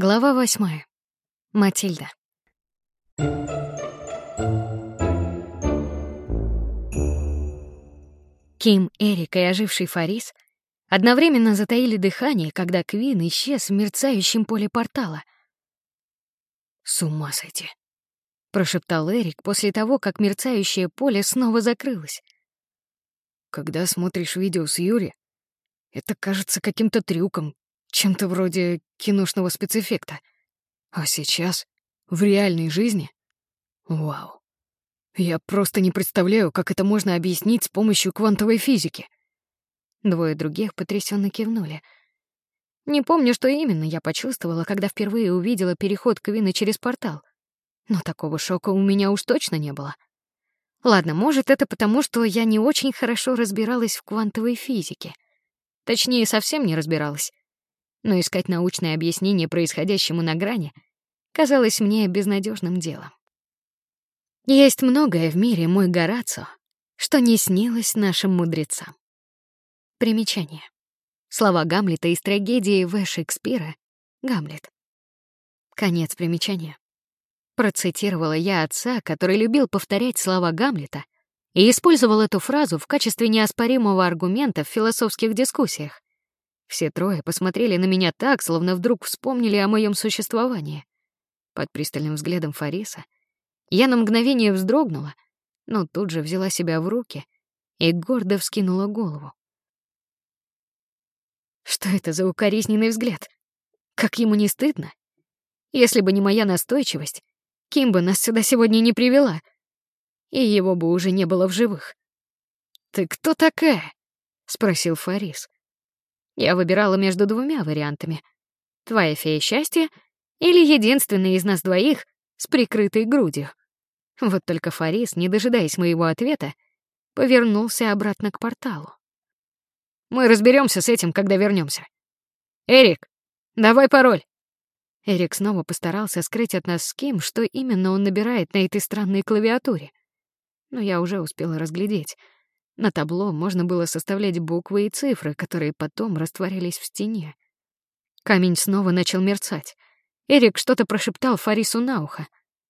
Глава 8. Матильда. Ким, Эрик и оживший Фарис одновременно затаили дыхание, когда Квин исчез в мерцающем поле портала. «С ума сойти!» — прошептал Эрик после того, как мерцающее поле снова закрылось. «Когда смотришь видео с Юри, это кажется каким-то трюком, чем-то вроде киношного спецэффекта. А сейчас, в реальной жизни, вау. Я просто не представляю, как это можно объяснить с помощью квантовой физики». Двое других потрясенно кивнули. Не помню, что именно я почувствовала, когда впервые увидела переход Квина через портал. Но такого шока у меня уж точно не было. Ладно, может, это потому, что я не очень хорошо разбиралась в квантовой физике. Точнее, совсем не разбиралась. Но искать научное объяснение происходящему на грани казалось мне безнадежным делом. Есть многое в мире, мой Горацио, что не снилось нашим мудрецам. Примечание. Слова Гамлета из трагедии В. Шекспира «Гамлет». Конец примечания. Процитировала я отца, который любил повторять слова Гамлета и использовал эту фразу в качестве неоспоримого аргумента в философских дискуссиях. Все трое посмотрели на меня так, словно вдруг вспомнили о моем существовании. Под пристальным взглядом Фариса я на мгновение вздрогнула, но тут же взяла себя в руки и гордо вскинула голову. Что это за укоризненный взгляд? Как ему не стыдно? Если бы не моя настойчивость, Ким бы нас сюда сегодня не привела, и его бы уже не было в живых. «Ты кто такая?» — спросил Фарис. Я выбирала между двумя вариантами. Твоя фея счастья или единственный из нас двоих с прикрытой грудью. Вот только Фарис, не дожидаясь моего ответа, повернулся обратно к порталу. «Мы разберемся с этим, когда вернемся. Эрик, давай пароль!» Эрик снова постарался скрыть от нас с Ким, что именно он набирает на этой странной клавиатуре. Но я уже успела разглядеть. На табло можно было составлять буквы и цифры, которые потом растворялись в стене. Камень снова начал мерцать. Эрик что-то прошептал Фарису на ухо.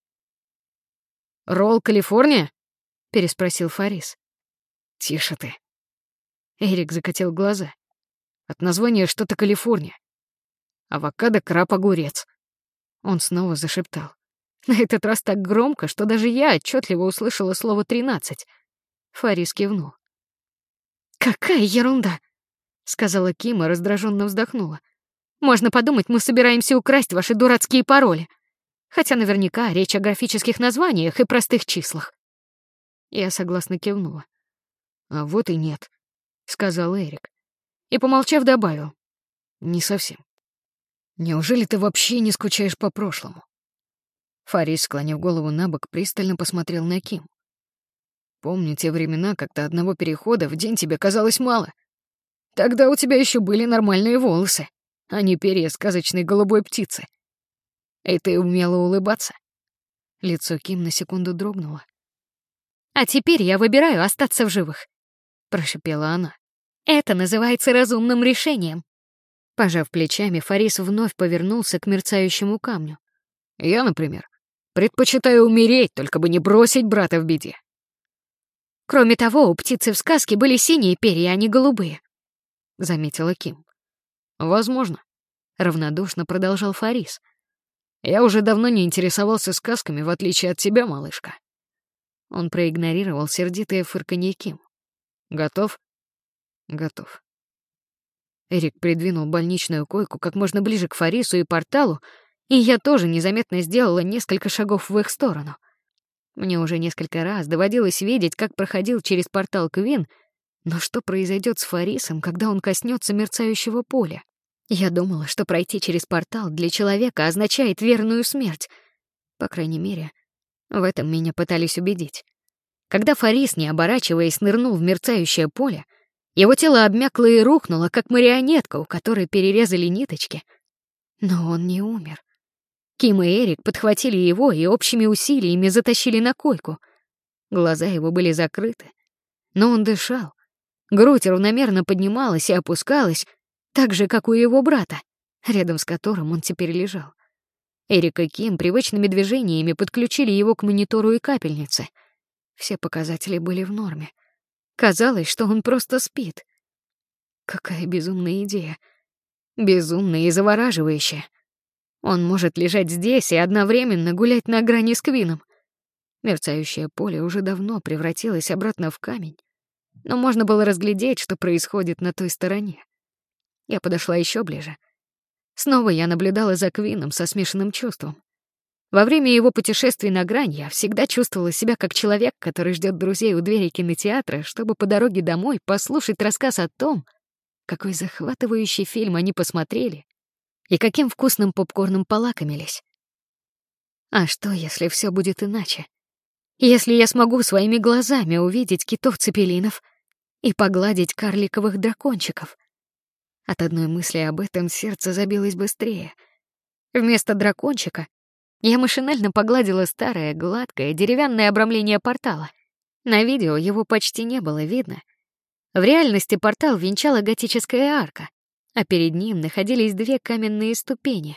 «Ролл, Калифорния?» — переспросил Фарис. «Тише ты». Эрик закатил глаза. От названия что-то Калифорния. Авокадо, краб, огурец. Он снова зашептал. На этот раз так громко, что даже я отчетливо услышала слово 13. Фарис кивнул. «Какая ерунда!» — сказала Ким и раздраженно вздохнула. «Можно подумать, мы собираемся украсть ваши дурацкие пароли. Хотя наверняка речь о графических названиях и простых числах». Я согласно кивнула. «А вот и нет», — сказал Эрик. И, помолчав, добавил. «Не совсем. Неужели ты вообще не скучаешь по прошлому?» Фарис, склонив голову набок, пристально посмотрел на Ким. «Помню те времена, когда одного перехода в день тебе казалось мало. Тогда у тебя еще были нормальные волосы, а не перья сказочной голубой птицы. И ты умела улыбаться». Лицо Ким на секунду дрогнуло. «А теперь я выбираю остаться в живых», — прошипела она. «Это называется разумным решением». Пожав плечами, Фарис вновь повернулся к мерцающему камню. «Я, например, предпочитаю умереть, только бы не бросить брата в беде». «Кроме того, у птицы в сказке были синие перья, а не голубые», — заметила Ким. «Возможно», — равнодушно продолжал Фарис. «Я уже давно не интересовался сказками, в отличие от тебя, малышка». Он проигнорировал сердитое фырканье Ким. «Готов?» «Готов». Эрик придвинул больничную койку как можно ближе к Фарису и порталу, и я тоже незаметно сделала несколько шагов в их сторону. Мне уже несколько раз доводилось видеть, как проходил через портал Квин, но что произойдет с Фарисом, когда он коснется мерцающего поля? Я думала, что пройти через портал для человека означает верную смерть. По крайней мере, в этом меня пытались убедить. Когда Фарис, не оборачиваясь, нырнул в мерцающее поле, его тело обмякло и рухнуло, как марионетка, у которой перерезали ниточки. Но он не умер. Ким и Эрик подхватили его и общими усилиями затащили на койку. Глаза его были закрыты, но он дышал. Грудь равномерно поднималась и опускалась, так же, как у его брата, рядом с которым он теперь лежал. Эрик и Ким привычными движениями подключили его к монитору и капельнице. Все показатели были в норме. Казалось, что он просто спит. Какая безумная идея. Безумная и завораживающая. Он может лежать здесь и одновременно гулять на грани с Квином. Мерцающее поле уже давно превратилось обратно в камень, но можно было разглядеть, что происходит на той стороне. Я подошла еще ближе. Снова я наблюдала за Квином со смешанным чувством. Во время его путешествий на грань я всегда чувствовала себя как человек, который ждет друзей у двери кинотеатра, чтобы по дороге домой послушать рассказ о том, какой захватывающий фильм они посмотрели и каким вкусным попкорном полакомились. А что, если все будет иначе? Если я смогу своими глазами увидеть китов-цепелинов и погладить карликовых дракончиков? От одной мысли об этом сердце забилось быстрее. Вместо дракончика я машинально погладила старое, гладкое, деревянное обрамление портала. На видео его почти не было видно. В реальности портал венчала готическая арка, а перед ним находились две каменные ступени.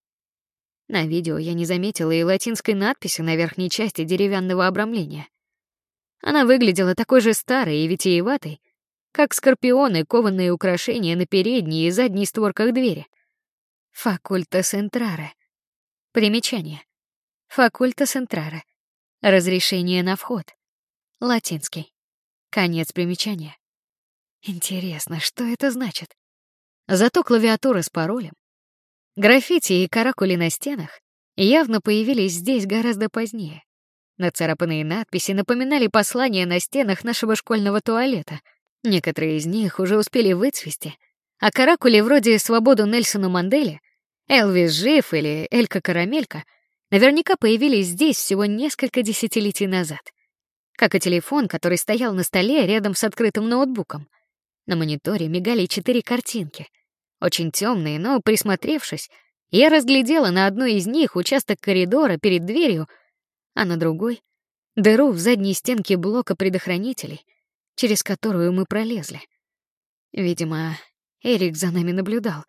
На видео я не заметила и латинской надписи на верхней части деревянного обрамления. Она выглядела такой же старой и витиеватой, как скорпионы, кованые украшения на передней и задней створках двери. Факультас энтраре. Примечание. Факультас энтраре. Разрешение на вход. Латинский. Конец примечания. Интересно, что это значит? Зато клавиатура с паролем, граффити и каракули на стенах явно появились здесь гораздо позднее. Нацарапанные надписи напоминали послания на стенах нашего школьного туалета. Некоторые из них уже успели выцвести, а каракули вроде «Свободу Нельсону Манделе», «Элвис жив» или «Элька Карамелька» наверняка появились здесь всего несколько десятилетий назад. Как и телефон, который стоял на столе рядом с открытым ноутбуком. На мониторе мигали 4 картинки. Очень темные, но, присмотревшись, я разглядела на одной из них участок коридора перед дверью, а на другой — дыру в задней стенке блока предохранителей, через которую мы пролезли. Видимо, Эрик за нами наблюдал.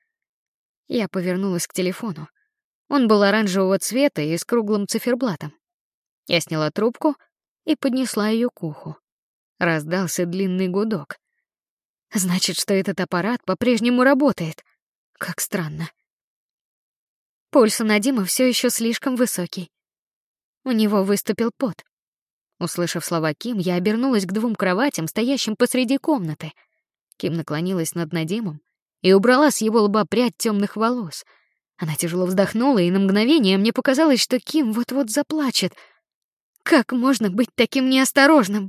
Я повернулась к телефону. Он был оранжевого цвета и с круглым циферблатом. Я сняла трубку и поднесла ее к уху. Раздался длинный гудок. Значит, что этот аппарат по-прежнему работает. Как странно. Пульс у Надима все еще слишком высокий. У него выступил пот. Услышав слова Ким, я обернулась к 2 кроватям, стоящим посреди комнаты. Ким наклонилась над Надимом и убрала с его лба прядь темных волос. Она тяжело вздохнула, и на мгновение мне показалось, что Ким вот-вот заплачет. Как можно быть таким неосторожным?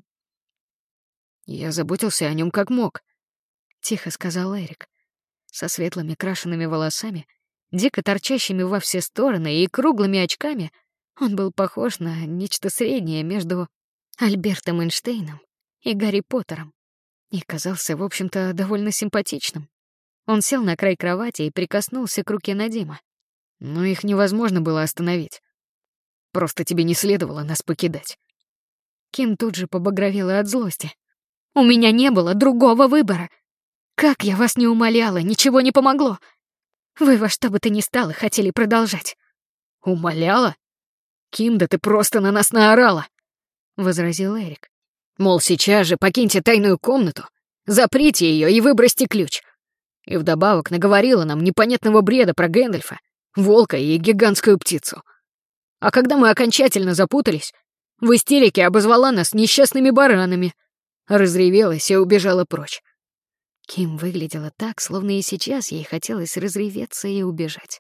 Я заботился о нем как мог, тихо сказал Эрик. Со светлыми крашеными волосами, дико торчащими во все стороны и круглыми очками, он был похож на нечто среднее между Альбертом Эйнштейном и Гарри Поттером и казался, в общем-то, довольно симпатичным. Он сел на край кровати и прикоснулся к руке Надима. Но их невозможно было остановить. Просто тебе не следовало нас покидать. Ким тут же побагровела от злости. У меня не было другого выбора. Как я вас не умоляла, ничего не помогло. Вы во что бы то ни стало хотели продолжать. Умоляла? Ким, да ты просто на нас наорала, возразил Эрик. Мол, сейчас же покиньте тайную комнату, заприте ее и выбросьте ключ. И вдобавок наговорила нам непонятного бреда про Гэндальфа, волка и гигантскую птицу. А когда мы окончательно запутались, в истерике обозвала нас несчастными баранами, разревелась и убежала прочь. Ким выглядела так, словно и сейчас ей хотелось разреветься и убежать.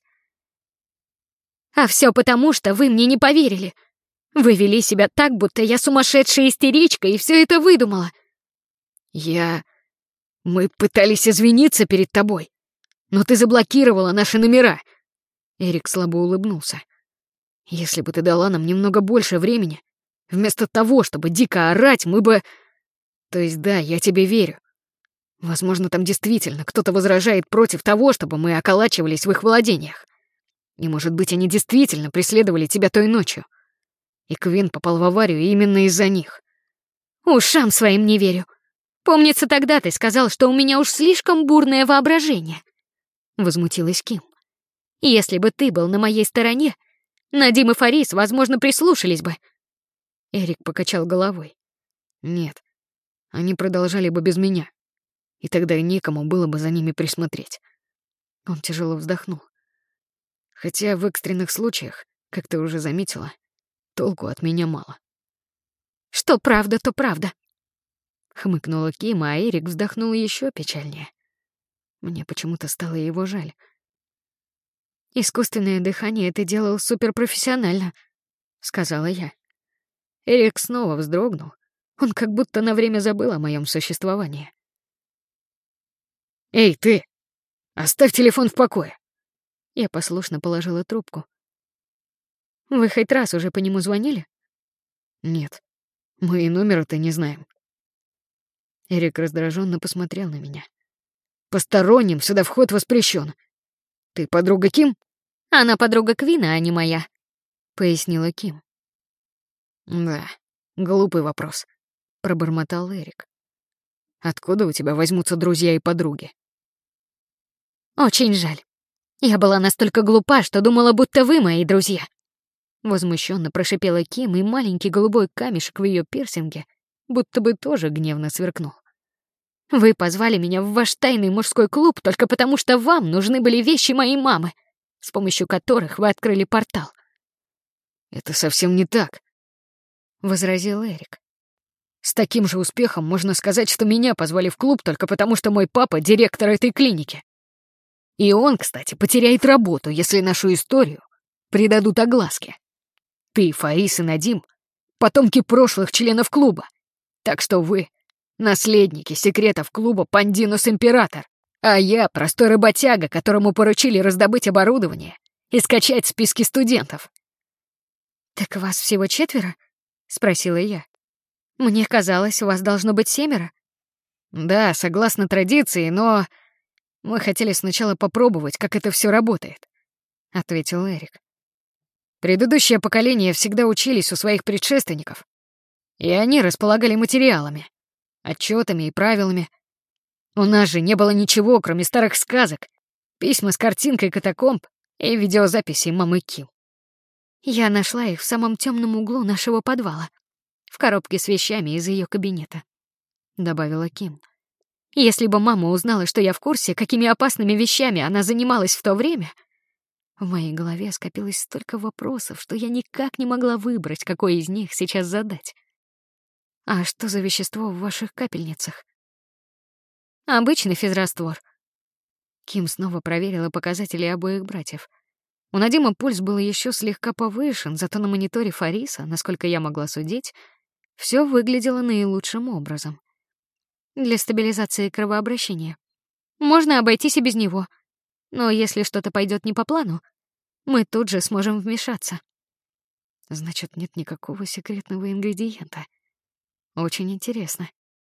А все потому, что вы мне не поверили. Вы вели себя так, будто я сумасшедшая истеричка и все это выдумала. Мы пытались извиниться перед тобой, но ты заблокировала наши номера. Эрик слабо улыбнулся. Если бы ты дала нам немного больше времени, вместо того, чтобы дико орать, мы бы... То есть да, я тебе верю. Возможно, там действительно кто-то возражает против того, чтобы мы околачивались в их владениях. И, может быть, они действительно преследовали тебя той ночью. И Квин попал в аварию именно из-за них. Ушам своим не верю. Помнится, тогда ты сказал, что у меня уж слишком бурное воображение. Возмутилась Ким. Если бы ты был на моей стороне, Надим и Фарис, возможно, прислушались бы. Эрик покачал головой. Нет, они продолжали бы без меня, и тогда некому было бы за ними присмотреть. Он тяжело вздохнул. Хотя в экстренных случаях, как ты уже заметила, толку от меня мало. Что правда, то правда. Хмыкнула Ким, а Эрик вздохнул еще печальнее. Мне почему-то стало его жаль. «Искусственное дыхание ты делал суперпрофессионально», — сказала я. Эрик снова вздрогнул. Он как будто на время забыл о моем существовании. «Эй, ты! Оставь телефон в покое!» Я послушно положила трубку. «Вы хоть раз уже по нему звонили?» «Нет, мы и номера-то не знаем». Эрик раздраженно посмотрел на меня. «Посторонним сюда вход воспрещен. Ты подруга Ким?» «Она подруга Квина, а не моя», — пояснила Ким. «Да, глупый вопрос», — пробормотал Эрик. «Откуда у тебя возьмутся друзья и подруги?» «Очень жаль. Я была настолько глупа, что думала, будто вы мои друзья». Возмущенно прошипела Ким, и маленький голубой камешек в ее пирсинге будто бы тоже гневно сверкнул. «Вы позвали меня в ваш тайный мужской клуб только потому, что вам нужны были вещи моей мамы, с помощью которых вы открыли портал». «Это совсем не так», — возразил Эрик. «С таким же успехом можно сказать, что меня позвали в клуб только потому, что мой папа — директор этой клиники. И он, кстати, потеряет работу, если нашу историю придадут огласке. Ты, Фарис и Надим — потомки прошлых членов клуба, так что вы — наследники секретов клуба «Пандинус Император», а я — простой работяга, которому поручили раздобыть оборудование и скачать списки студентов». «Так вас всего 4?» — спросила я. «Мне казалось, у вас должно быть 7». «Да, согласно традиции, но мы хотели сначала попробовать, как это все работает», — ответил Эрик. «Предыдущее поколение всегда учились у своих предшественников, и они располагали материалами, отчетами и правилами. У нас же не было ничего, кроме старых сказок, письма с картинкой катакомб и видеозаписей мамы Ким. Я нашла их в самом темном углу нашего подвала, в коробке с вещами из ее кабинета», — добавила Ким. «Если бы мама узнала, что я в курсе, какими опасными вещами она занималась в то время...» В моей голове скопилось столько вопросов, что я никак не могла выбрать, какой из них сейчас задать. «А что за вещество в ваших капельницах?» «Обычный физраствор». Ким снова проверила показатели обоих братьев. У Надима пульс был еще слегка повышен, зато на мониторе Фариса, насколько я могла судить, все выглядело наилучшим образом. «Для стабилизации кровообращения. Можно обойтись и без него. Но если что-то пойдет не по плану, мы тут же сможем вмешаться». Значит, нет никакого секретного ингредиента. Очень интересно.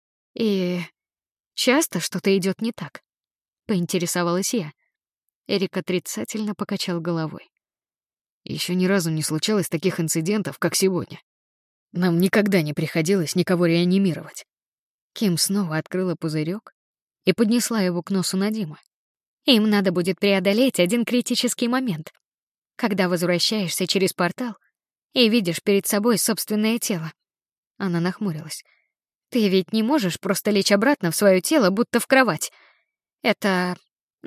И часто что-то идет не так? Поинтересовалась я. Эрик отрицательно покачал головой. Еще ни разу не случалось таких инцидентов, как сегодня. Нам никогда не приходилось никого реанимировать. Ким снова открыла пузырек и поднесла его к носу Надима. «Им надо будет преодолеть один критический момент, когда возвращаешься через портал и видишь перед собой собственное тело». Она нахмурилась. «Ты ведь не можешь просто лечь обратно в свое тело, будто в кровать. Это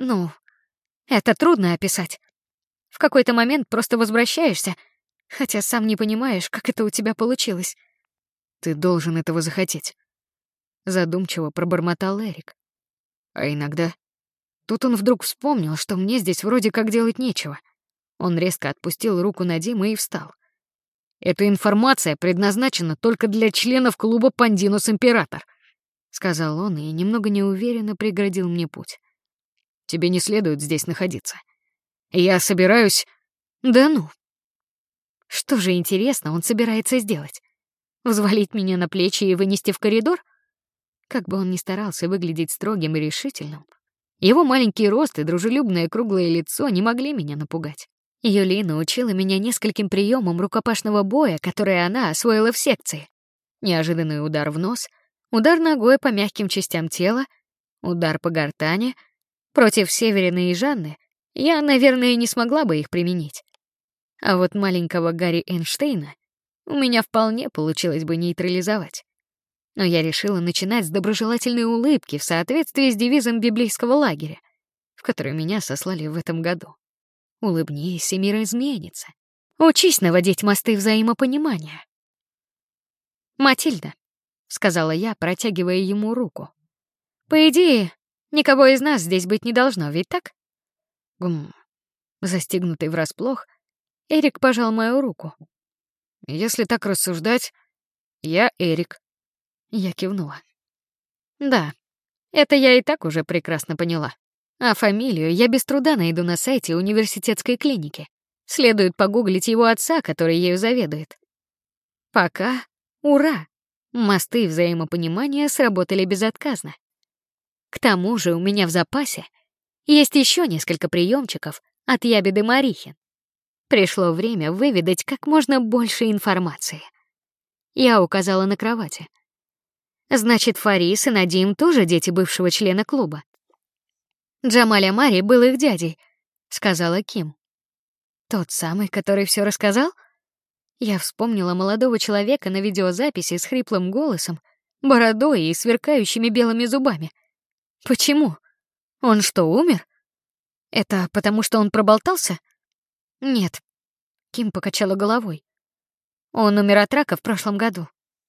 трудно описать. В какой-то момент просто возвращаешься, хотя сам не понимаешь, как это у тебя получилось». «Ты должен этого захотеть», — задумчиво пробормотал Эрик. «А иногда...» Тут он вдруг вспомнил, что мне здесь вроде как делать нечего. Он резко отпустил руку Надима и встал. «Эта информация предназначена только для членов клуба «Пандинус Император», — сказал он и немного неуверенно преградил мне путь. «Тебе не следует здесь находиться. Я собираюсь...» «Да ну! Что же, интересно, он собирается сделать? Взвалить меня на плечи и вынести в коридор?» Как бы он ни старался выглядеть строгим и решительным, его маленький рост и дружелюбное круглое лицо не могли меня напугать. Юлина учила меня нескольким приемам рукопашного боя, которые она освоила в секции. Неожиданный удар в нос, удар ногой по мягким частям тела, удар по гортани. Против Северины и Жанны я, наверное, не смогла бы их применить. А вот маленького Гарри Эйнштейна у меня вполне получилось бы нейтрализовать. Но я решила начинать с доброжелательной улыбки в соответствии с девизом библейского лагеря, в который меня сослали в этом году. Улыбнись, и мир изменится. Учись наводить мосты взаимопонимания. «Матильда», — сказала я, протягивая ему руку. «По идее, никого из нас здесь быть не должно, ведь так?» Застигнутый врасплох, Эрик пожал мою руку. «Если так рассуждать, я Эрик». Я кивнула. «Да, это я и так уже прекрасно поняла. А фамилию я без труда найду на сайте университетской клиники. Следует погуглить его отца, который ею заведует. Пока, ура, мосты взаимопонимания сработали безотказно. К тому же у меня в запасе есть еще несколько приемчиков от Ябеды Марихин. Пришло время выведать как можно больше информации. Я указала на кровати. Значит, Фарис и Надим тоже дети бывшего члена клуба. Джамаль Амари был их дядей, сказала Ким. Тот самый, который все рассказал? Я вспомнила молодого человека на видеозаписи с хриплым голосом, бородой и сверкающими белыми зубами. Почему? Он что, умер? Это потому, что он проболтался? Нет. Ким покачала головой. Он умер от рака в прошлом году.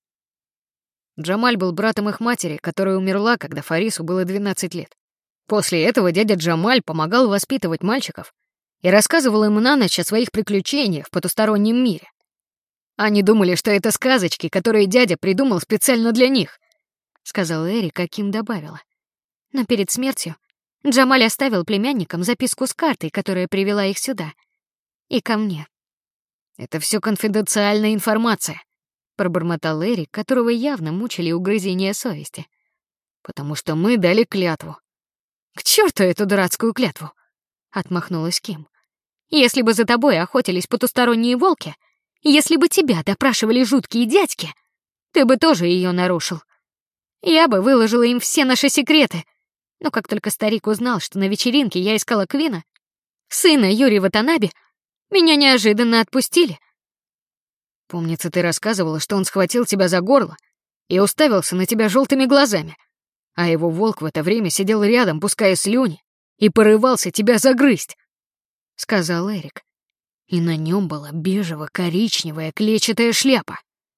Джамаль был братом их матери, которая умерла, когда Фарису было 12 лет. После этого дядя Джамаль помогал воспитывать мальчиков и рассказывал им на ночь о своих приключениях в потустороннем мире. Они думали, что это сказочки, которые дядя придумал специально для них, сказал Эрик, а Ким добавила. Но перед смертью Джамаль оставил племянникам записку с картой, которая привела их сюда. И ко мне. Это все конфиденциальная информация, пробормотал Эрик, которого явно мучили угрызения совести. Потому что мы дали клятву. К черту эту дурацкую клятву, отмахнулась Ким. Если бы за тобой охотились потусторонние волки, если бы тебя допрашивали жуткие дядьки, ты бы тоже ее нарушил. Я бы выложила им все наши секреты. Но как только старик узнал, что на вечеринке я искала Квина, сына Юри Ватанаби, меня неожиданно отпустили. Помнится, ты рассказывала, что он схватил тебя за горло и уставился на тебя желтыми глазами, а его волк в это время сидел рядом, пуская слюни, и порывался тебя загрызть, — сказал Эрик. И на нем была бежево-коричневая клетчатая шляпа.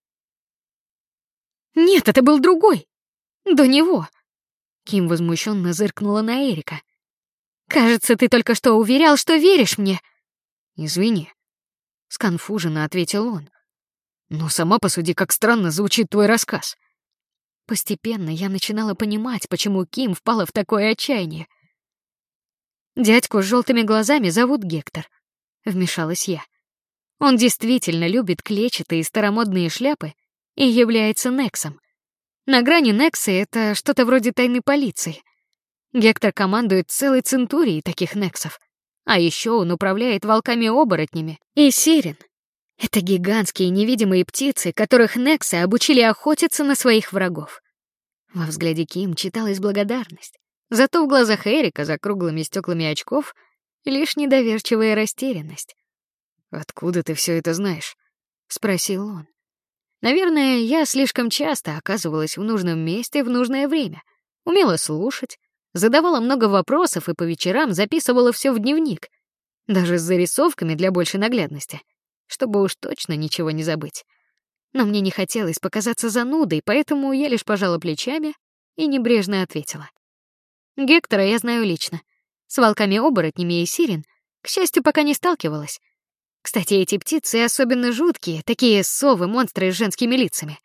Нет, это был другой. До него. Ким возмущенно зыркнула на Эрика. Кажется, ты только что уверял, что веришь мне. Извини, сконфуженно ответил он. Но сама посуди, как странно звучит твой рассказ. Постепенно я начинала понимать, почему Ким впала в такое отчаяние. Дядьку с желтыми глазами зовут Гектор, вмешалась я. Он действительно любит клетчатые старомодные шляпы и является Нексом. На грани Некса это что-то вроде тайной полиции. Гектор командует целой центурией таких Нексов. А еще он управляет волками-оборотнями и Сирен. Это гигантские невидимые птицы, которых Нексы обучили охотиться на своих врагов. Во взгляде Ким читалась благодарность. Зато в глазах Эрика за круглыми стеклами очков лишь недоверчивая растерянность. «Откуда ты все это знаешь?» — спросил он. Наверное, я слишком часто оказывалась в нужном месте в нужное время, умела слушать, задавала много вопросов и по вечерам записывала все в дневник, даже с зарисовками для большей наглядности, чтобы уж точно ничего не забыть. Но мне не хотелось показаться занудой, поэтому я лишь пожала плечами и небрежно ответила. Гектора я знаю лично. С волками-оборотнями и Сирен, к счастью, пока не сталкивалась. Кстати, эти птицы особенно жуткие, такие совы-монстры с женскими лицами.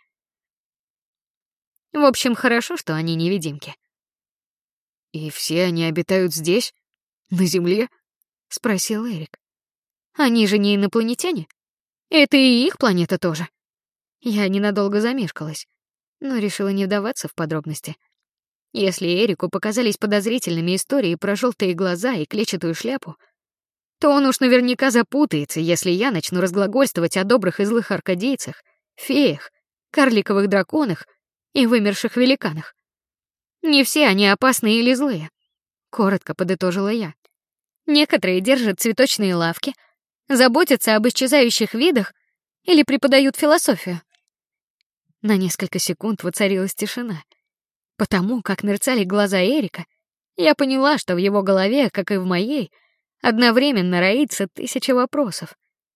В общем, хорошо, что они невидимки. «И все они обитают здесь, на Земле?» — спросил Эрик. «Они же не инопланетяне? Это и их планета тоже». Я ненадолго замешкалась, но решила не вдаваться в подробности. Если Эрику показались подозрительными истории про желтые глаза и клетчатую шляпу, то он уж наверняка запутается, если я начну разглагольствовать о добрых и злых аркадийцах, феях, карликовых драконах и вымерших великанах. Не все они опасные или злые, коротко подытожила я. Некоторые держат цветочные лавки, заботятся об исчезающих видах или преподают философию. На несколько секунд воцарилась тишина. Потому как мерцали глаза Эрика, я поняла, что в его голове, как и в моей, одновременно роится 1000 вопросов.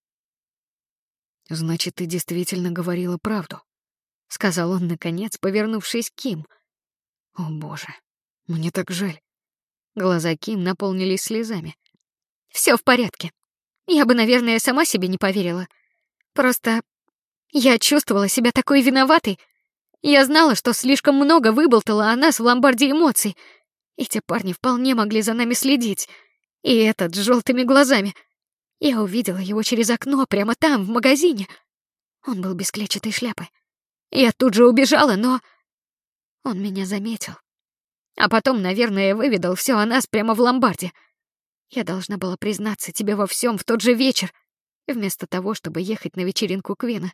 «Значит, ты действительно говорила правду», — сказал он, наконец, повернувшись к Ким. «О, боже, мне так жаль». Глаза Ким наполнились слезами. Все в порядке. Я бы, наверное, сама себе не поверила. Просто я чувствовала себя такой виноватой. Я знала, что слишком много выболтала о нас в ломбарде эмоций. Эти парни вполне могли за нами следить. И этот с желтыми глазами. Я увидела его через окно прямо там, в магазине. Он был без клетчатой шляпы. Я тут же убежала, но он меня заметил. А потом, наверное, выведал все о нас прямо в ломбарде. Я должна была признаться тебе во всем в тот же вечер, вместо того, чтобы ехать на вечеринку Квина.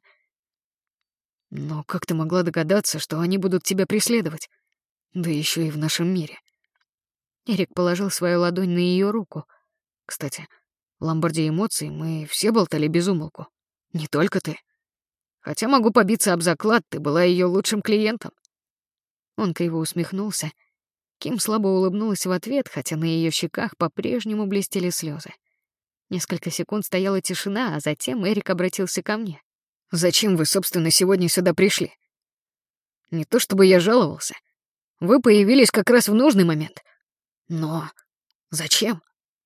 Но как ты могла догадаться, что они будут тебя преследовать? Да еще и в нашем мире. Эрик положил свою ладонь на ее руку. Кстати, в ломбарде эмоций мы все болтали без умолку. Не только ты. Хотя могу побиться об заклад, ты была ее лучшим клиентом. Он криво усмехнулся. Ким слабо улыбнулась в ответ, хотя на ее щеках по-прежнему блестели слезы. Несколько секунд стояла тишина, а затем Эрик обратился ко мне. «Зачем вы, собственно, сегодня сюда пришли? Не то чтобы я жаловался. Вы появились как раз в нужный момент. Но зачем?»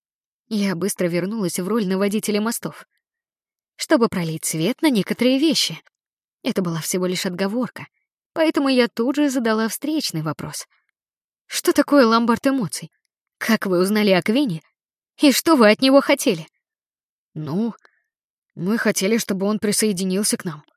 Я быстро вернулась в роль наводителя мостов. Чтобы пролить свет на некоторые вещи. Это была всего лишь отговорка, поэтому я тут же задала встречный вопрос. Что такое ломбард эмоций? Как вы узнали о Квине? И что вы от него хотели? «Ну, мы хотели, чтобы он присоединился к нам»,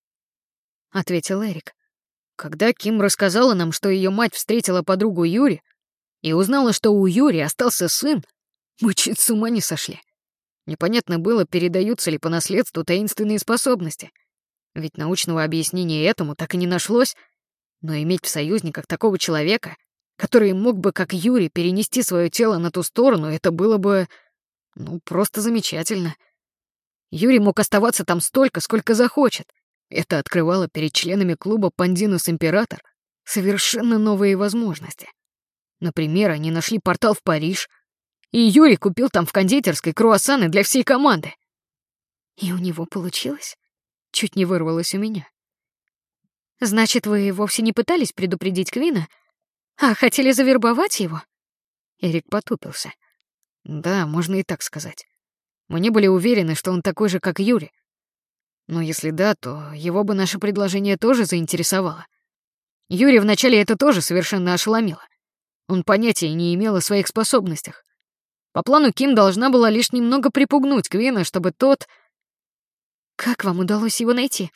— ответил Эрик. «Когда Ким рассказала нам, что ее мать встретила подругу Юри и узнала, что у Юри остался сын, мы чуть с ума не сошли. Непонятно было, передаются ли по наследству таинственные способности. Ведь научного объяснения этому так и не нашлось. Но иметь в союзниках такого человека, который мог бы, как Юри, перенести свое тело на ту сторону, это было бы, просто замечательно. Юрий мог оставаться там столько, сколько захочет. Это открывало перед членами клуба «Пандинус Император» совершенно новые возможности. Например, они нашли портал в Париж, и Юрий купил там в кондитерской круассаны для всей команды. И у него получилось? Чуть не вырвалось у меня. Значит, вы вовсе не пытались предупредить Квина, а хотели завербовать его? Эрик потупился. Да, можно и так сказать. Мы не были уверены, что он такой же, как Юрий. Но если да, то его бы наше предложение тоже заинтересовало. Юрий вначале это тоже совершенно ошеломило. Он понятия не имел о своих способностях. По плану Ким должна была лишь немного припугнуть Квина, чтобы тот... Как вам удалось его найти?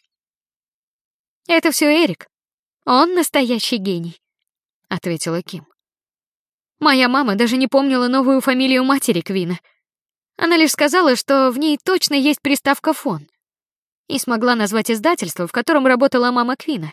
Это все Эрик. Он настоящий гений, ответила Ким. Моя мама даже не помнила новую фамилию матери Квина. Она лишь сказала, что в ней точно есть приставка «фон», и смогла назвать издательство, в котором работала мама Квина.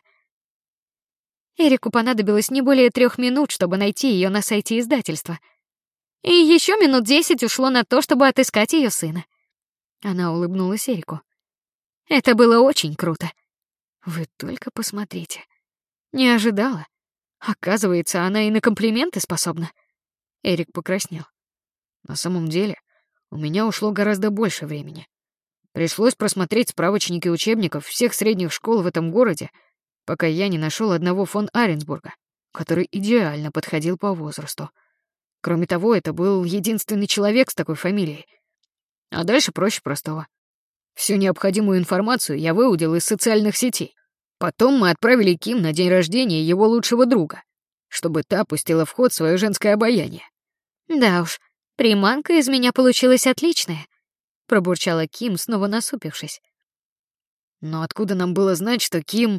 Эрику понадобилось не более 3 минут, чтобы найти ее на сайте издательства. И еще минут 10 ушло на то, чтобы отыскать ее сына. Она улыбнулась Эрику. Это было очень круто. Вы только посмотрите. Не ожидала. Оказывается, она и на комплименты способна. Эрик покраснел. На самом деле, у меня ушло гораздо больше времени. Пришлось просмотреть справочники учебников всех средних школ в этом городе, пока я не нашел одного фон Аренсбурга, который идеально подходил по возрасту. Кроме того, это был единственный человек с такой фамилией. А дальше проще простого. Всю необходимую информацию я выудил из социальных сетей. Потом мы отправили Ким на день рождения его лучшего друга, чтобы та пустила в ход свое женское обаяние. Да уж, приманка из меня получилась отличная, пробурчала Ким, снова насупившись. Но откуда нам было знать, что Ким...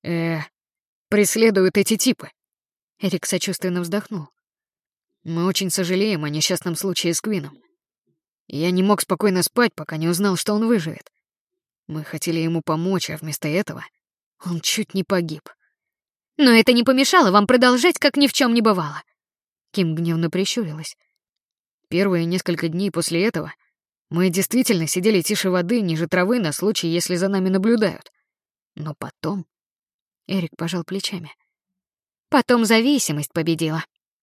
преследуют эти типы? Эрик сочувственно вздохнул. Мы очень сожалеем о несчастном случае с Квином. Я не мог спокойно спать, пока не узнал, что он выживет. Мы хотели ему помочь, а вместо этого он чуть не погиб. Но это не помешало вам продолжать, как ни в чем не бывало. Ким гневно прищурилась. Первые несколько дней после этого мы действительно сидели тише воды, ниже травы на случай, если за нами наблюдают. Но потом... Эрик пожал плечами. Потом зависимость победила.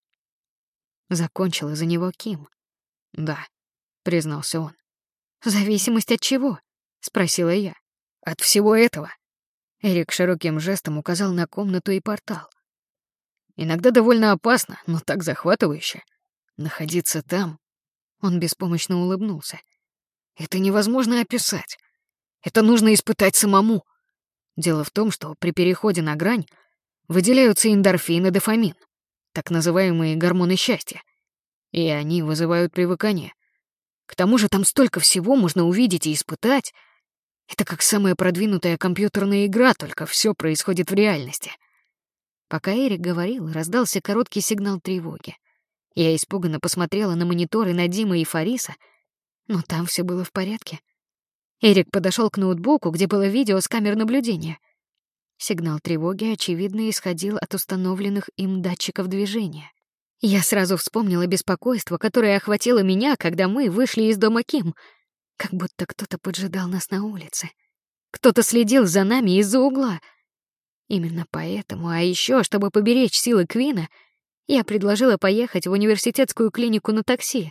Закончила за него Ким. Да, признался он. Зависимость от чего? Спросила я. От всего этого. Эрик широким жестом указал на комнату и портал. Иногда довольно опасно, но так захватывающе. Находиться там... Он беспомощно улыбнулся. Это невозможно описать. Это нужно испытать самому. Дело в том, что при переходе на грань выделяются эндорфин и дофамин, так называемые гормоны счастья, и они вызывают привыкание. К тому же там столько всего можно увидеть и испытать. Это как самая продвинутая компьютерная игра, только все происходит в реальности. Пока Эрик говорил, раздался короткий сигнал тревоги. Я испуганно посмотрела на мониторы Надима и Фариса, но там все было в порядке. Эрик подошел к ноутбуку, где было видео с камер наблюдения. Сигнал тревоги, очевидно, исходил от установленных им датчиков движения. Я сразу вспомнила беспокойство, которое охватило меня, когда мы вышли из дома Ким, как будто кто-то поджидал нас на улице. Кто-то следил за нами из-за угла. Именно поэтому, а еще, чтобы поберечь силы Квина, я предложила поехать в университетскую клинику на такси.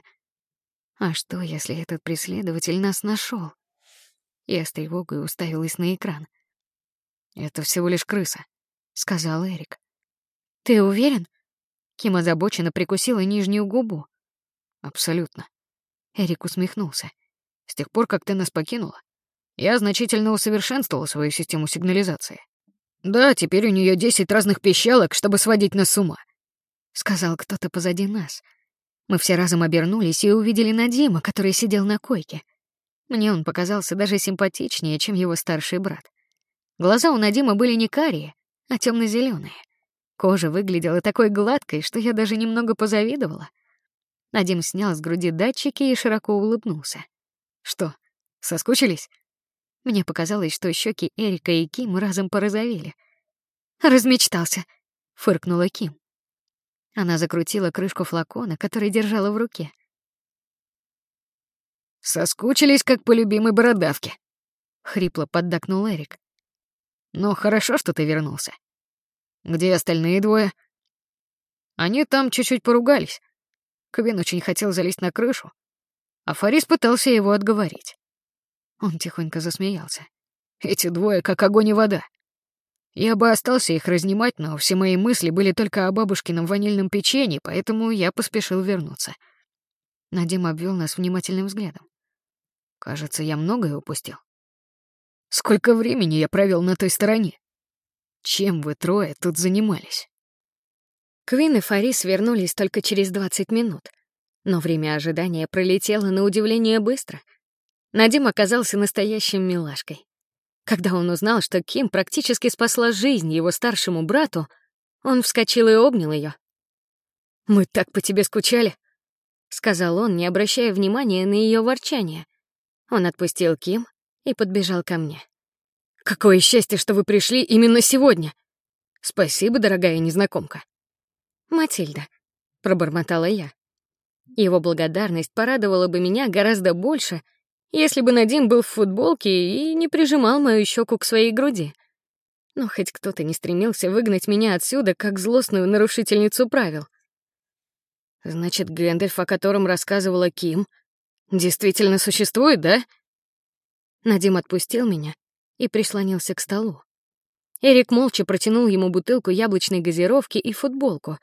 А что, если этот преследователь нас нашел? Я с тревогой уставилась на экран. «Это всего лишь крыса», — сказал Эрик. «Ты уверен?» Ким озабоченно прикусила нижнюю губу. «Абсолютно». Эрик усмехнулся. «С тех пор, как ты нас покинула, я значительно усовершенствовал свою систему сигнализации. Да, теперь у нее 10 разных пищалок, чтобы сводить нас с ума», — сказал кто-то позади нас. Мы все разом обернулись и увидели Надима, который сидел на койке. Мне он показался даже симпатичнее, чем его старший брат. Глаза у Надима были не карие, а темно-зеленые. Кожа выглядела такой гладкой, что я даже немного позавидовала. Надим снял с груди датчики и широко улыбнулся. «Что, соскучились?» Мне показалось, что щеки Эрика и Ким разом порозовели. «Размечтался», — фыркнула Ким. Она закрутила крышку флакона, который держала в руке. «Соскучились, как по любимой бородавке», — хрипло поддакнул Эрик. «Ну, хорошо, что ты вернулся. Где остальные двое?» «Они там чуть-чуть поругались. Квин очень хотел залезть на крышу, а Фарис пытался его отговорить». Он тихонько засмеялся. «Эти двое как огонь и вода. Я бы остался их разнимать, но все мои мысли были только о бабушкином ванильном печенье, поэтому я поспешил вернуться». Надим обвел нас внимательным взглядом. «Кажется, я многое упустил. Сколько времени я провел на той стороне? Чем вы трое тут занимались?» Квин и Фарис вернулись только через 20 минут, но время ожидания пролетело на удивление быстро. Надим оказался настоящим милашкой. Когда он узнал, что Ким практически спасла жизнь его старшему брату, он вскочил и обнял ее. «Мы так по тебе скучали», — сказал он, не обращая внимания на ее ворчание. Он отпустил Ким и подбежал ко мне. «Какое счастье, что вы пришли именно сегодня! Спасибо, дорогая незнакомка». «Матильда», — пробормотала я. Его благодарность порадовала бы меня гораздо больше, если бы Надим был в футболке и не прижимал мою щеку к своей груди. Но хоть кто-то не стремился выгнать меня отсюда, как злостную нарушительницу правил. «Значит, Гэндальф, о котором рассказывала Ким, действительно существует, да?» Надим отпустил меня и прислонился к столу. Эрик молча протянул ему бутылку яблочной газировки и футболку.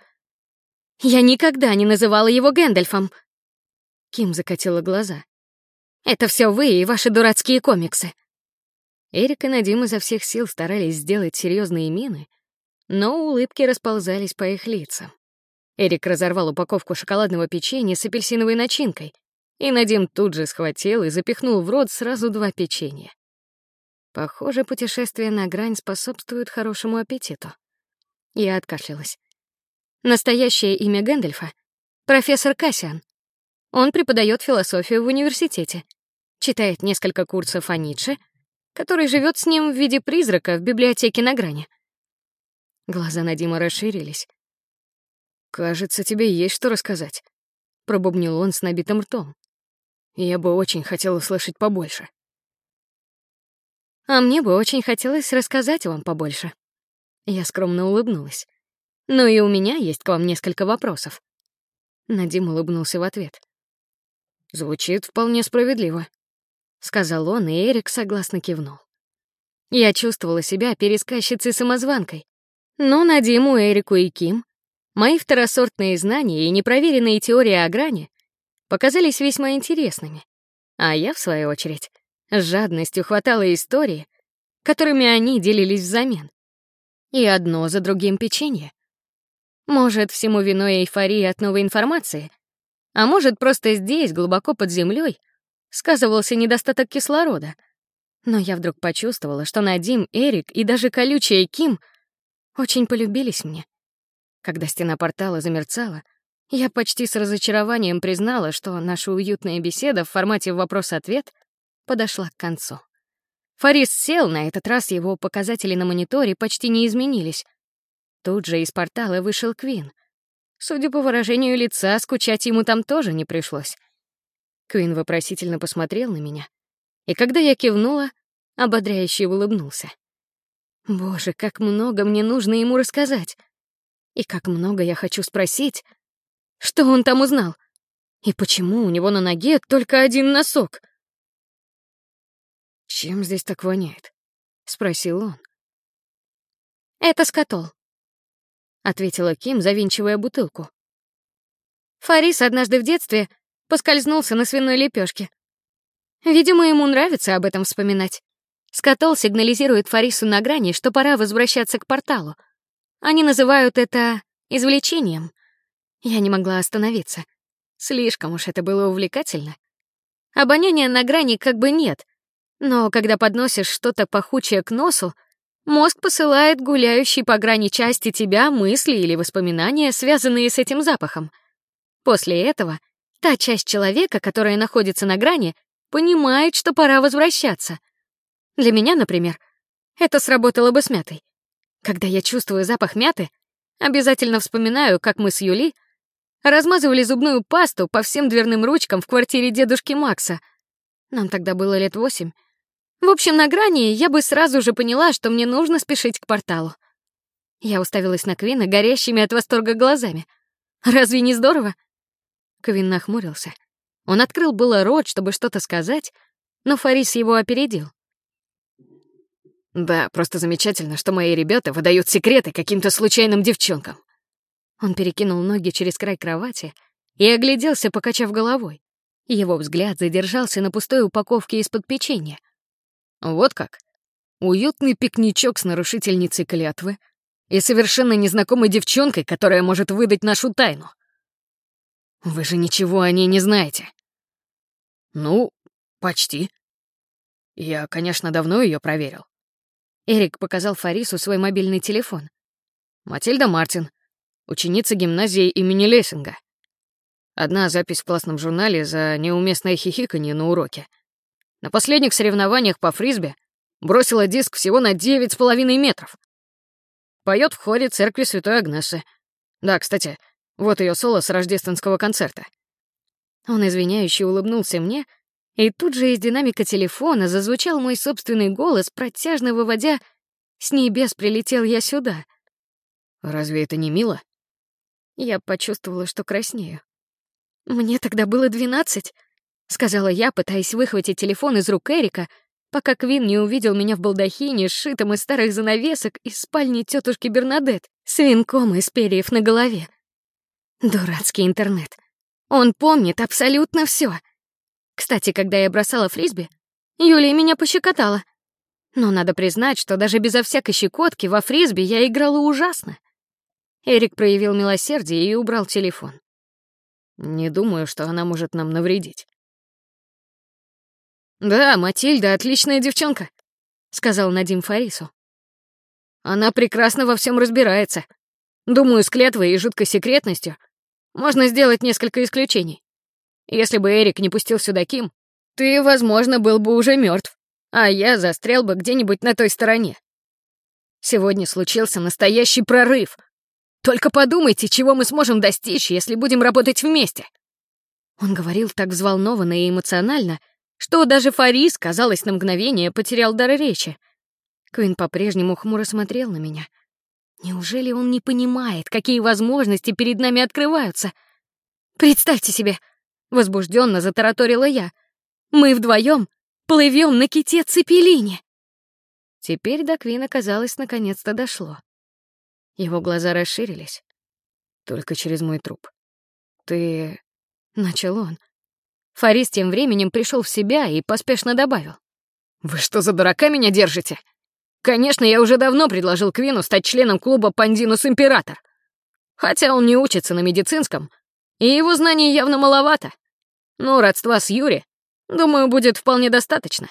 «Я никогда не называла его Гэндальфом!» Ким закатила глаза. «Это все вы и ваши дурацкие комиксы!» Эрик и Надим изо всех сил старались сделать серьезные мины, но улыбки расползались по их лицам. Эрик разорвал упаковку шоколадного печенья с апельсиновой начинкой, и Надим тут же схватил и запихнул в рот сразу 2 печенья. Похоже, путешествие на грань способствует хорошему аппетиту. Я откашлялась. Настоящее имя Гэндальфа — профессор Кассиан. Он преподает философию в университете, читает несколько курсов о Ницше, который живет с ним в виде призрака в библиотеке на грани. Глаза Надима расширились. «Кажется, тебе есть что рассказать», — пробубнил он с набитым ртом. Я бы очень хотел услышать побольше. А мне бы очень хотелось рассказать вам побольше. Я скромно улыбнулась. Ну и у меня есть к вам несколько вопросов. Надим улыбнулся в ответ. Звучит вполне справедливо, сказал он, и Эрик согласно кивнул. Я чувствовала себя пересказчицей-самозванкой. Но Надиму, Эрику и Ким мои второсортные знания и непроверенные теории о грани показались весьма интересными. А я, в свою очередь, с жадностью хватала истории, которыми они делились взамен. И одно за другим печенье. Может, всему виной эйфория от новой информации, а может, просто здесь, глубоко под землей, сказывался недостаток кислорода. Но я вдруг почувствовала, что Надим, Эрик и даже колючая Ким очень полюбились мне. Когда стена портала замерцала, я почти с разочарованием признала, что наша уютная беседа в формате вопрос-ответ подошла к концу. Фарис сел, на этот раз его показатели на мониторе почти не изменились. Тут же из портала вышел Квин. Судя по выражению лица, скучать ему там тоже не пришлось. Квин вопросительно посмотрел на меня, и когда я кивнула, ободряюще улыбнулся. Боже, как много мне нужно ему рассказать. И как много я хочу спросить, что он там узнал, и почему у него на ноге только один носок. «Чем здесь так воняет?» — спросил он. «Это скатол», — ответила Ким, завинчивая бутылку. Фарис однажды в детстве поскользнулся на свиной лепешке. Видимо, ему нравится об этом вспоминать. Скатол сигнализирует Фарису на грани, что пора возвращаться к порталу. Они называют это извлечением. Я не могла остановиться. Слишком уж это было увлекательно. Обоняния на грани как бы нет, но когда подносишь что-то пахучее к носу, мозг посылает гуляющей по грани части тебя мысли или воспоминания, связанные с этим запахом. После этого та часть человека, которая находится на грани, понимает, что пора возвращаться. Для меня, например, это сработало бы с мятой. Когда я чувствую запах мяты, обязательно вспоминаю, как мы с Юли размазывали зубную пасту по всем дверным ручкам в квартире дедушки Макса. Нам тогда было лет 8. В общем, на грани я бы сразу же поняла, что мне нужно спешить к порталу. Я уставилась на Квина горящими от восторга глазами. Разве не здорово? Квин нахмурился. Он открыл было рот, чтобы что-то сказать, но Фарис его опередил. «Да, просто замечательно, что мои ребята выдают секреты каким-то случайным девчонкам». Он перекинул ноги через край кровати и огляделся, покачав головой. Его взгляд задержался на пустой упаковке из-под печенья. «Вот как? Уютный пикничок с нарушительницей клятвы и совершенно незнакомой девчонкой, которая может выдать нашу тайну. Вы же ничего о ней не знаете». «Ну, почти. Я, конечно, давно ее проверил». Эрик показал Фарису свой мобильный телефон. «Матильда Мартин, ученица гимназии имени Лессинга. Одна запись в классном журнале за неуместное хихиканье на уроке. На последних соревнованиях по фрисби бросила диск всего на 9,5 метров. Поет в хоре церкви Святой Агнессы. Да, кстати, вот ее соло с рождественского концерта». Он извиняюще улыбнулся мне, и тут же из динамика телефона зазвучал мой собственный голос, протяжно выводя «С небес прилетел я сюда». «Разве это не мило?» Я почувствовала, что краснею. «Мне тогда было 12», — сказала я, пытаясь выхватить телефон из рук Эрика, пока Квин не увидел меня в балдахине, сшитом из старых занавесок из спальни тетушки Бернадет, с венком из перьев на голове. Дурацкий интернет. Он помнит абсолютно все. Кстати, когда я бросала фрисби, Юлия меня пощекотала. Но надо признать, что даже безо всякой щекотки во фрисби я играла ужасно. Эрик проявил милосердие и убрал телефон. «Не думаю, что она может нам навредить». «Да, Матильда — отличная девчонка», — сказал Надим Фарису. «Она прекрасно во всем разбирается. Думаю, с клятвой и жуткой секретностью можно сделать несколько исключений. Если бы Эрик не пустил сюда Ким, ты, возможно, был бы уже мертв, а я застрял бы где-нибудь на той стороне. Сегодня случился настоящий прорыв. Только подумайте, чего мы сможем достичь, если будем работать вместе. Он говорил так взволнованно и эмоционально, что даже Фарис, казалось, на мгновение потерял дар речи. Квин по-прежнему хмуро смотрел на меня. Неужели он не понимает, какие возможности перед нами открываются? Представьте себе, возбужденно затараторила я. Мы вдвоем плывем на ките Цепелине. Теперь до Квина, казалось, наконец-то дошло. Его глаза расширились. Только через мой труп. Ты... Начал он. Фарис тем временем пришел в себя и поспешно добавил. «Вы что, за дурака меня держите? Конечно, я уже давно предложил Квину стать членом клуба «Пандинус Император». Хотя он не учится на медицинском, и его знаний явно маловато. Но родства с Юри, думаю, будет вполне достаточно.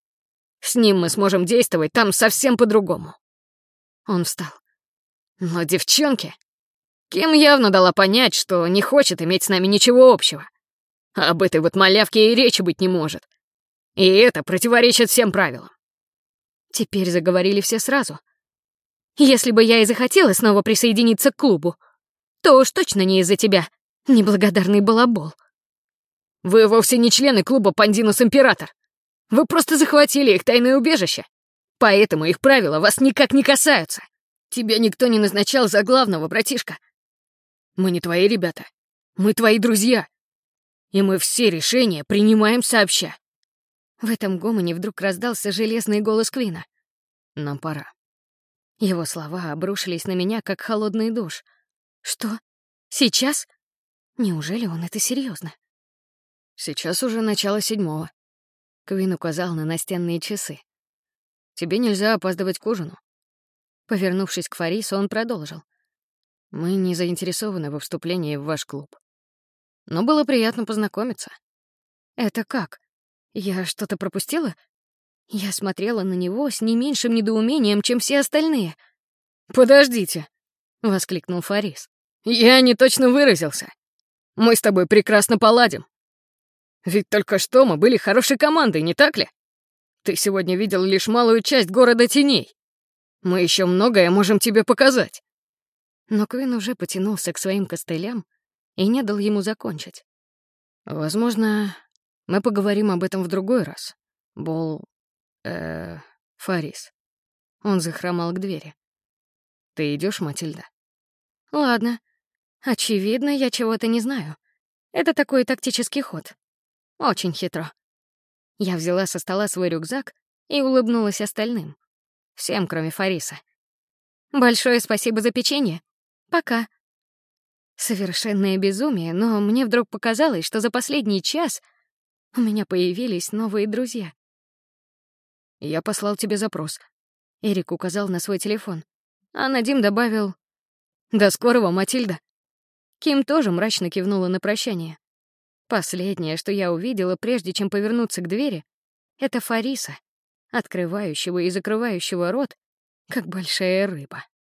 С ним мы сможем действовать там совсем по-другому». Он встал. Но девчонке... Ким явно дала понять, что не хочет иметь с нами ничего общего. Об этой вот малявке и речи быть не может. И это противоречит всем правилам. Теперь заговорили все сразу. Если бы я и захотела снова присоединиться к клубу, то уж точно не из-за тебя, неблагодарный балабол. Вы вовсе не члены клуба «Пандинус Император». Вы просто захватили их тайное убежище. Поэтому их правила вас никак не касаются. Тебя никто не назначал за главного, братишка. Мы не твои ребята. Мы твои друзья. И мы все решения принимаем сообща. В этом гомоне вдруг раздался железный голос Квина. Нам пора. Его слова обрушились на меня, как холодный душ. Что? Сейчас? Неужели он это серьезно? Сейчас уже начало 7. Квин указал на настенные часы. Тебе нельзя опаздывать к ужину. Повернувшись к Фарису, он продолжил. Мы не заинтересованы во вступлении в ваш клуб. Но было приятно познакомиться. Это как? Я что-то пропустила? Я смотрела на него с не меньшим недоумением, чем все остальные. «Подождите!» — воскликнул Фарис. «Я не точно выразился. Мы с тобой прекрасно поладим. Ведь только что мы были хорошей командой, не так ли? Ты сегодня видел лишь малую часть города теней. Мы еще многое можем тебе показать». Но Квин уже потянулся к своим костылям и не дал ему закончить. «Возможно, мы поговорим об этом в другой раз. Фарис». Он захромал к двери. «Ты идешь, Матильда?» «Ладно. Очевидно, я чего-то не знаю. Это такой тактический ход. Очень хитро». Я взяла со стола свой рюкзак и улыбнулась остальным. Всем, кроме Фариса. «Большое спасибо за печенье. Пока». Совершенное безумие, но мне вдруг показалось, что за последний час у меня появились новые друзья. «Я послал тебе запрос». Эрик указал на свой телефон, а Надим добавил: «До скорого, Матильда». Ким тоже мрачно кивнула на прощание. Последнее, что я увидела, прежде чем повернуться к двери, это Фариса, открывающего и закрывающего рот, как большая рыба.